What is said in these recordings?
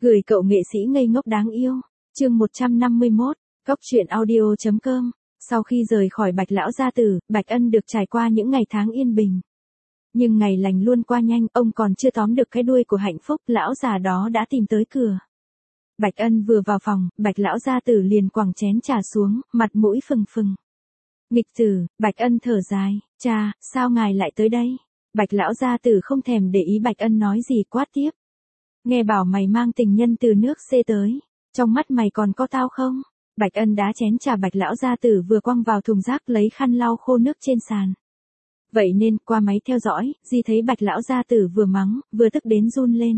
Gửi cậu nghệ sĩ ngây ngốc đáng yêu. Chương 151, Cóc truyện audio.com. Sau khi rời khỏi Bạch lão gia tử, Bạch Ân được trải qua những ngày tháng yên bình. Nhưng ngày lành luôn qua nhanh, ông còn chưa tóm được cái đuôi của hạnh phúc, lão già đó đã tìm tới cửa. Bạch Ân vừa vào phòng, Bạch lão gia tử liền quẳng chén trà xuống, mặt mũi phừng phừng. Nghịch tử, Bạch Ân thở dài, cha, sao ngài lại tới đây? Bạch lão gia tử không thèm để ý Bạch Ân nói gì, quát tiếp. Nghe bảo mày mang tình nhân từ nước C tới, trong mắt mày còn có tao không? Bạch Ân đá chén trà Bạch lão gia tử vừa quăng vào thùng rác, lấy khăn lau khô nước trên sàn. Vậy nên, qua máy theo dõi, Di thấy Bạch lão gia tử vừa mắng, vừa tức đến run lên.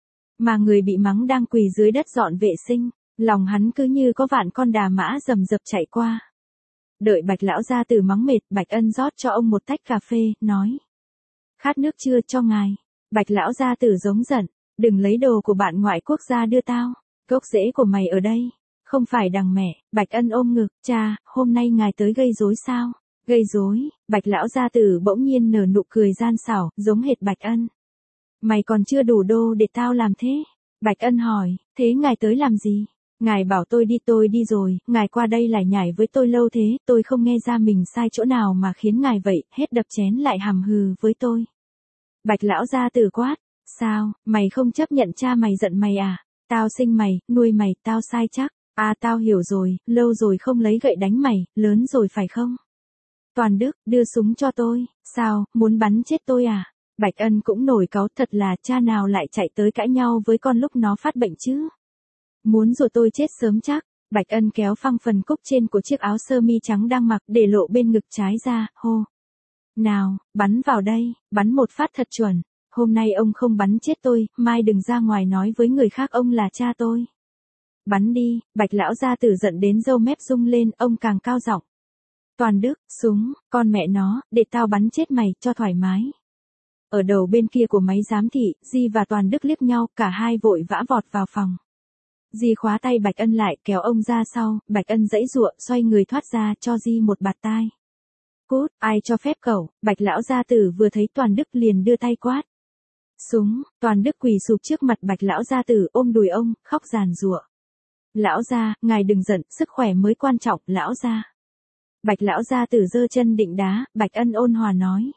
Mà người bị mắng đang quỳ dưới đất dọn vệ sinh, lòng hắn cứ như có vạn con đà mã rầm rập chạy qua. Đợi Bạch lão gia tử mắng mệt, Bạch Ân rót cho ông một tách cà phê, nói. Khát nước chưa, cho ngài. Bạch lão gia tử giống giận, đừng lấy đồ của bạn ngoại quốc gia đưa tao, gốc rễ của mày ở đây, không phải đằng mẹ. Bạch Ân ôm ngực, cha, hôm nay ngài tới gây rối sao? Gây rối? Bạch lão gia tử bỗng nhiên nở nụ cười gian xảo, giống hệt Bạch Ân. Mày còn chưa đủ đô để tao làm thế? Bạch Ân hỏi, thế ngài tới làm gì? Ngài bảo tôi đi rồi, ngài qua đây lại nhảy với tôi lâu thế, tôi không nghe ra mình sai chỗ nào mà khiến ngài vậy, hết đập chén lại hằm hừ với tôi. Bạch lão gia tử quát, sao, mày không chấp nhận cha mày giận mày à? Tao sinh mày, nuôi mày, tao sai chắc. À tao hiểu rồi, lâu rồi không lấy gậy đánh mày, lớn rồi phải không? Toàn Đức, đưa súng cho tôi, sao, muốn bắn chết tôi à? Bạch Ân cũng nổi cáu, thật là cha nào lại chạy tới cãi nhau với con lúc nó phát bệnh chứ? Muốn rồi tôi chết sớm chắc. Bạch Ân kéo phăng phần cúc trên của chiếc áo sơ mi trắng đang mặc, để lộ bên ngực trái ra, hô. Nào, bắn vào đây, bắn một phát thật chuẩn. Hôm nay ông không bắn chết tôi, mai đừng ra ngoài nói với người khác ông là cha tôi. Bắn đi. Bạch lão gia tử giận đến râu mép rung lên, ông càng cao giọng. Toàn Đức, súng, con mẹ nó, để tao bắn chết mày, cho thoải mái. Ở đầu bên kia của máy giám thị, Di và Toàn Đức liếc nhau, cả hai vội vã vọt vào phòng. Di khóa tay Bạch Ân lại, kéo ông ra sau, Bạch Ân giãy giụa, xoay người thoát ra, cho Di một bạt tai. Cút, ai cho phép cậu? Bạch lão gia tử vừa thấy Toàn Đức liền đưa tay quát. Súng. Toàn Đức quỳ sụp trước mặt Bạch lão gia tử, ôm đùi ông, khóc giàn giụa. Lão gia, ngài đừng giận, sức khỏe mới quan trọng, lão gia. Bạch lão gia tử giơ chân định đá, Bạch Ân ôn hòa nói.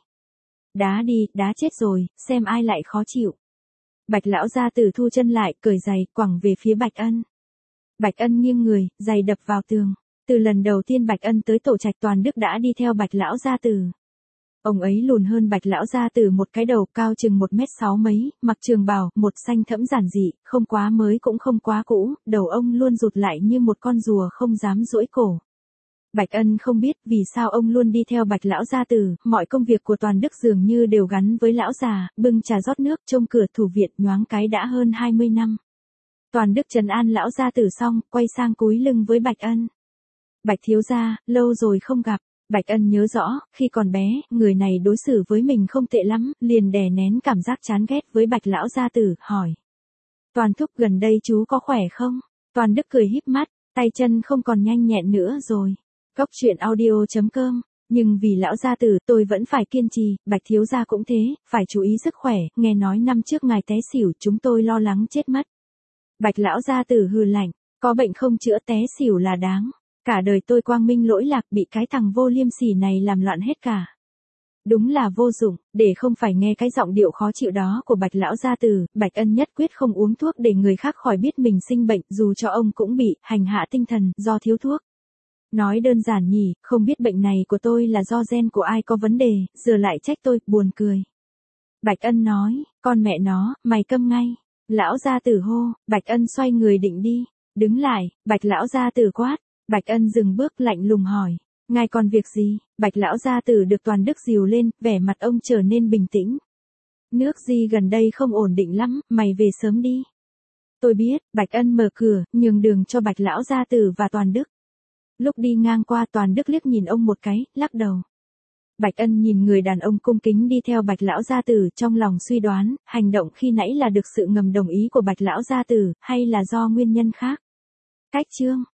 Đá đi, đá chết rồi, xem ai lại khó chịu. Bạch lão gia tử thu chân lại, cởi giày, quẳng về phía Bạch Ân. Bạch Ân nghiêng người, giày đập vào tường. Từ lần đầu tiên Bạch Ân tới tổ trạch, Toàn Đức đã đi theo Bạch lão gia tử. Ông ấy lùn hơn Bạch lão gia tử một cái đầu, cao chừng 1m6 mấy, mặc trường bào, một xanh thẫm giản dị, không quá mới cũng không quá cũ, đầu ông luôn rụt lại như một con rùa không dám duỗi cổ. Bạch Ân không biết vì sao ông luôn đi theo Bạch lão gia tử, mọi công việc của Toàn Đức dường như đều gắn với lão già, bưng trà rót nước, trông cửa thủ viện, nhoáng cái đã hơn 20 năm. Toàn Đức trấn an lão gia tử xong, quay sang cúi lưng với Bạch Ân. Bạch thiếu gia, lâu rồi không gặp. Bạch Ân nhớ rõ, khi còn bé, người này đối xử với mình không tệ lắm, liền đè nén cảm giác chán ghét với Bạch lão gia tử, hỏi. Toàn thúc, gần đây chú có khỏe không? Toàn Đức cười híp mắt, tay chân không còn nhanh nhẹn nữa rồi. Cóc truyện audio.com. Nhưng vì lão gia tử, tôi vẫn phải kiên trì, Bạch thiếu gia cũng thế, phải chú ý sức khỏe, nghe nói năm trước ngài té xỉu, chúng tôi lo lắng chết mất. Bạch lão gia tử hừ lạnh, có bệnh không chữa, té xỉu là đáng. Cả đời tôi quang minh lỗi lạc, bị cái thằng vô liêm sỉ này làm loạn hết cả. Đúng là vô dụng. Để không phải nghe cái giọng điệu khó chịu đó của Bạch lão gia tử, Bạch Ân nhất quyết không uống thuốc để người khác khỏi biết mình sinh bệnh, dù cho ông cũng bị hành hạ tinh thần do thiếu thuốc. Nói đơn giản nhỉ, không biết bệnh này của tôi là do gen của ai có vấn đề, giờ lại trách tôi, buồn cười. Bạch Ân nói, con mẹ nó, mày câm ngay. Lão gia tử hô. Bạch Ân xoay người định đi. Đứng lại. Bạch lão gia tử quát. Bạch Ân dừng bước, lạnh lùng hỏi. Ngài còn việc gì? Bạch lão gia tử được Toàn Đức dìu lên, vẻ mặt ông trở nên bình tĩnh. Nước Di gần đây không ổn định lắm, mày về sớm đi. Tôi biết. Bạch Ân mở cửa, nhường đường cho Bạch lão gia tử và Toàn Đức. Lúc đi ngang qua, Toàn Đức liếc nhìn ông một cái, lắc đầu. Bạch Ân nhìn người đàn ông cung kính đi theo Bạch lão gia tử, trong lòng suy đoán, hành động khi nãy là được sự ngầm đồng ý của Bạch lão gia tử, hay là do nguyên nhân khác. Cách chương